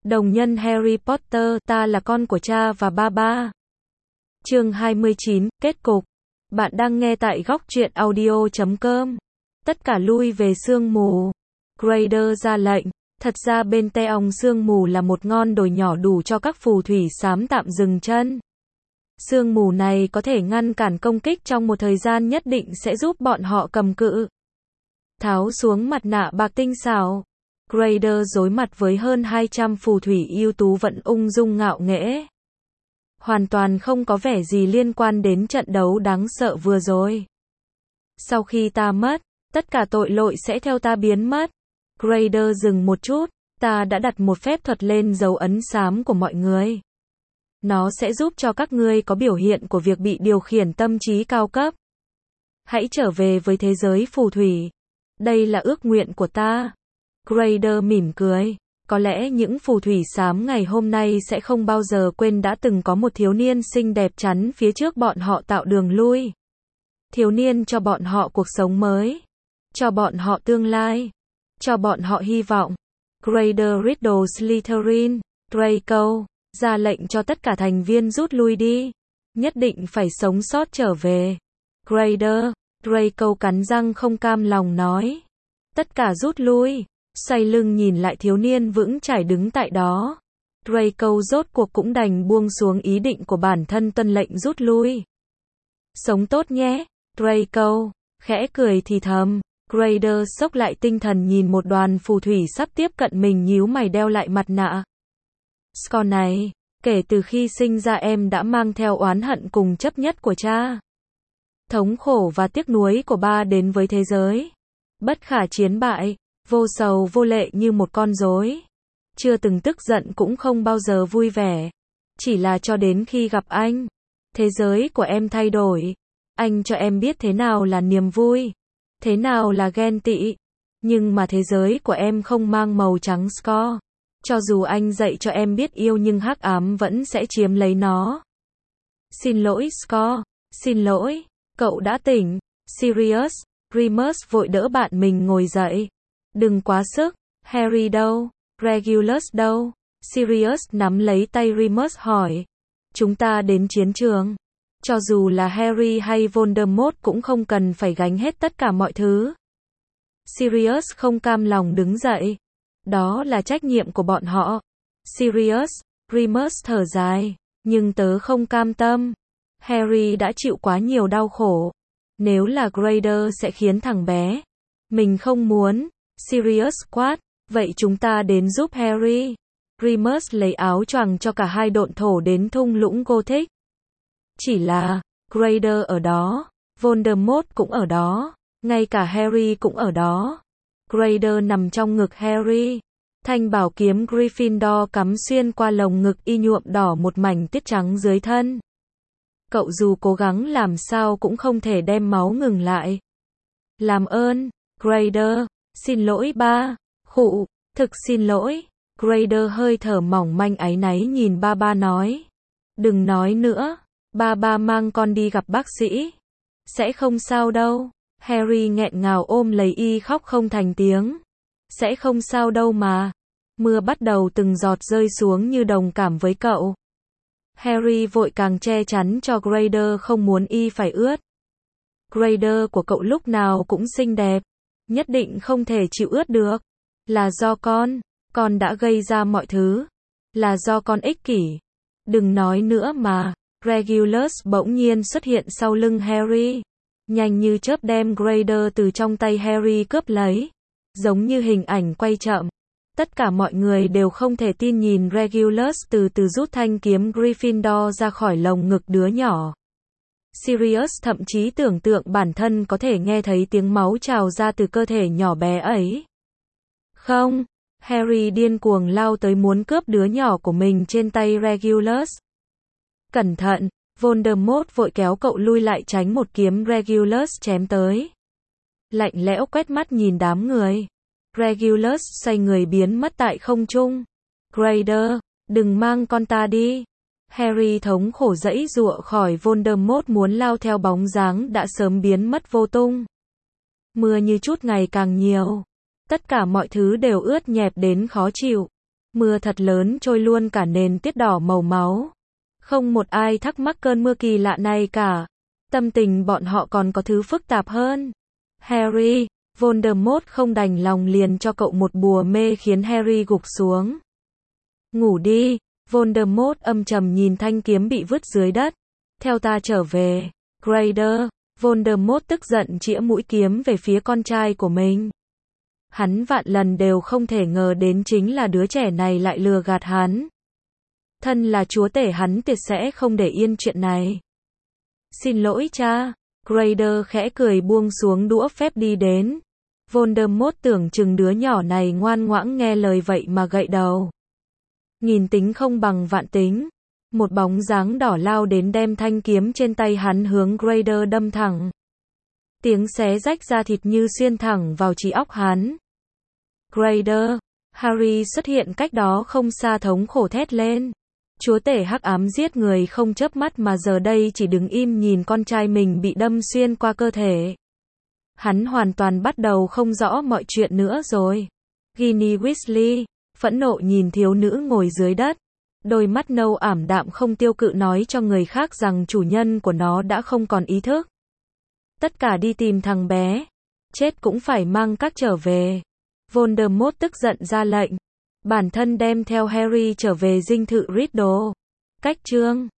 Đồng nhân Harry Potter, ta là con của cha và ba ba. Chương 29, kết cục. Bạn đang nghe tại góc truyện audio.com. Tất cả lui về sương mù. Grader ra lệnh. Thật ra bên Teong sương mù là một ngọn đồi nhỏ đủ cho các phù thủy xám tạm dừng chân. Sương mù này có thể ngăn cản công kích trong một thời gian nhất định sẽ giúp bọn họ cầm cự. Tháo xuống mặt nạ bạc tinh xảo. Grader đối mặt với hơn 200 phù thủy ưu tú vẫn ung dung ngạo nghễ. Hoàn toàn không có vẻ gì liên quan đến trận đấu đáng sợ vừa rồi. Sau khi ta mất, tất cả tội lỗi sẽ theo ta biến mất. Grader dừng một chút, ta đã đặt một phép thuật lên dấu ấn xám của mọi người. Nó sẽ giúp cho các ngươi có biểu hiện của việc bị điều khiển tâm trí cao cấp. Hãy trở về với thế giới phù thủy. Đây là ước nguyện của ta. Grader mỉm cười. Có lẽ những phù thủy xám ngày hôm nay sẽ không bao giờ quên đã từng có một thiếu niên xinh đẹp chắn phía trước bọn họ tạo đường lui. Thiếu niên cho bọn họ cuộc sống mới. Cho bọn họ tương lai. Cho bọn họ hy vọng. Grader Riddle Slytherin, Draco, ra lệnh cho tất cả thành viên rút lui đi. Nhất định phải sống sót trở về. Grader, Draco cắn răng không cam lòng nói. Tất cả rút lui. Xoay lưng nhìn lại thiếu niên vững chãi đứng tại đó. Draco rốt cuộc cũng đành buông xuống ý định của bản thân tuân lệnh rút lui. Sống tốt nhé, Draco. Khẽ cười thì thầm. Grader xốc lại tinh thần nhìn một đoàn phù thủy sắp tiếp cận mình nhíu mày đeo lại mặt nạ. Score này, kể từ khi sinh ra em đã mang theo oán hận cùng chấp nhất của cha. Thống khổ và tiếc nuối của ba đến với thế giới. Bất khả chiến bại. Vô sầu vô lệ như một con rối. Chưa từng tức giận cũng không bao giờ vui vẻ. Chỉ là cho đến khi gặp anh. Thế giới của em thay đổi. Anh cho em biết thế nào là niềm vui. Thế nào là ghen tị. Nhưng mà thế giới của em không mang màu trắng score. Cho dù anh dạy cho em biết yêu nhưng hắc ám vẫn sẽ chiếm lấy nó. Xin lỗi score. Xin lỗi. Cậu đã tỉnh. Sirius. Remus vội đỡ bạn mình ngồi dậy. Đừng quá sức. Harry đâu? Regulus đâu? Sirius nắm lấy tay Remus hỏi. Chúng ta đến chiến trường. Cho dù là Harry hay Voldemort cũng không cần phải gánh hết tất cả mọi thứ. Sirius không cam lòng đứng dậy. Đó là trách nhiệm của bọn họ. Sirius, Remus thở dài. Nhưng tớ không cam tâm. Harry đã chịu quá nhiều đau khổ. Nếu là Grader sẽ khiến thằng bé. Mình không muốn. Sirius quát, vậy chúng ta đến giúp Harry. Remus lấy áo choàng cho cả hai độn thổ đến thung lũng Gothic. Chỉ là, Grader ở đó, Voldemort cũng ở đó, ngay cả Harry cũng ở đó. Grader nằm trong ngực Harry. Thanh bảo kiếm Gryffindor cắm xuyên qua lồng ngực y nhuộm đỏ một mảnh tiết trắng dưới thân. Cậu dù cố gắng làm sao cũng không thể đem máu ngừng lại. Làm ơn, Grader. Xin lỗi ba. Khụ, thực xin lỗi. Grader hơi thở mỏng manh áy náy nhìn ba ba nói. Đừng nói nữa. Ba ba mang con đi gặp bác sĩ. Sẽ không sao đâu. Harry nghẹn ngào ôm lấy y khóc không thành tiếng. Sẽ không sao đâu mà. Mưa bắt đầu từng giọt rơi xuống như đồng cảm với cậu. Harry vội càng che chắn cho Grader không muốn y phải ướt. Grader của cậu lúc nào cũng xinh đẹp. Nhất định không thể chịu ướt được. Là do con đã gây ra mọi thứ. Là do con ích kỷ. Đừng nói nữa mà. Regulus bỗng nhiên xuất hiện sau lưng Harry. Nhanh như chớp đem Grader từ trong tay Harry cướp lấy. Giống như hình ảnh quay chậm. Tất cả mọi người đều không thể tin nhìn Regulus từ từ rút thanh kiếm Gryffindor ra khỏi lồng ngực đứa nhỏ. Sirius thậm chí tưởng tượng bản thân có thể nghe thấy tiếng máu trào ra từ cơ thể nhỏ bé ấy. Không, Harry điên cuồng lao tới muốn cướp đứa nhỏ của mình trên tay Regulus. Cẩn thận, Voldemort vội kéo cậu lui lại tránh một kiếm Regulus chém tới. Lạnh lẽo quét mắt nhìn đám người. Regulus xoay người biến mất tại không trung. Grader, đừng mang con ta đi. Harry thống khổ giãy giụa khỏi Voldemort muốn lao theo bóng dáng đã sớm biến mất vô tung. Mưa như chút ngày càng nhiều. Tất cả mọi thứ đều ướt nhẹp đến khó chịu. Mưa thật lớn trôi luôn cả nền tuyết đỏ màu máu. Không một ai thắc mắc cơn mưa kỳ lạ này cả. Tâm tình bọn họ còn có thứ phức tạp hơn. Harry, Voldemort không đành lòng liền cho cậu một bùa mê khiến Harry gục xuống. Ngủ đi, Voldemort âm trầm nhìn thanh kiếm bị vứt dưới đất. Theo ta trở về, Granger. Voldemort tức giận chĩa mũi kiếm về phía con trai của mình. Hắn vạn lần đều không thể ngờ đến chính là đứa trẻ này lại lừa gạt hắn. Thân là chúa tể hắn tuyệt sẽ không để yên chuyện này. Xin lỗi cha. Granger khẽ cười buông xuống đũa phép đi đến. Voldemort tưởng chừng đứa nhỏ này ngoan ngoãn nghe lời vậy mà gậy đầu. Nghìn tính không bằng vạn tính. Một bóng dáng đỏ lao đến đem thanh kiếm trên tay hắn hướng Granger đâm thẳng. Tiếng xé rách da thịt như xuyên thẳng vào trí óc hắn. Granger, Harry xuất hiện cách đó không xa thống khổ thét lên. Chúa tể hắc ám giết người không chớp mắt mà giờ đây chỉ đứng im nhìn con trai mình bị đâm xuyên qua cơ thể. Hắn hoàn toàn bắt đầu không rõ mọi chuyện nữa rồi. Ginny Weasley, phẫn nộ nhìn thiếu nữ ngồi dưới đất. Đôi mắt nâu ảm đạm không tiêu cự nói cho người khác rằng chủ nhân của nó đã không còn ý thức. Tất cả đi tìm thằng bé. Chết cũng phải mang các trở về. Voldemort tức giận ra lệnh. Bản thân đem theo Harry trở về dinh thự Riddle. Cách chương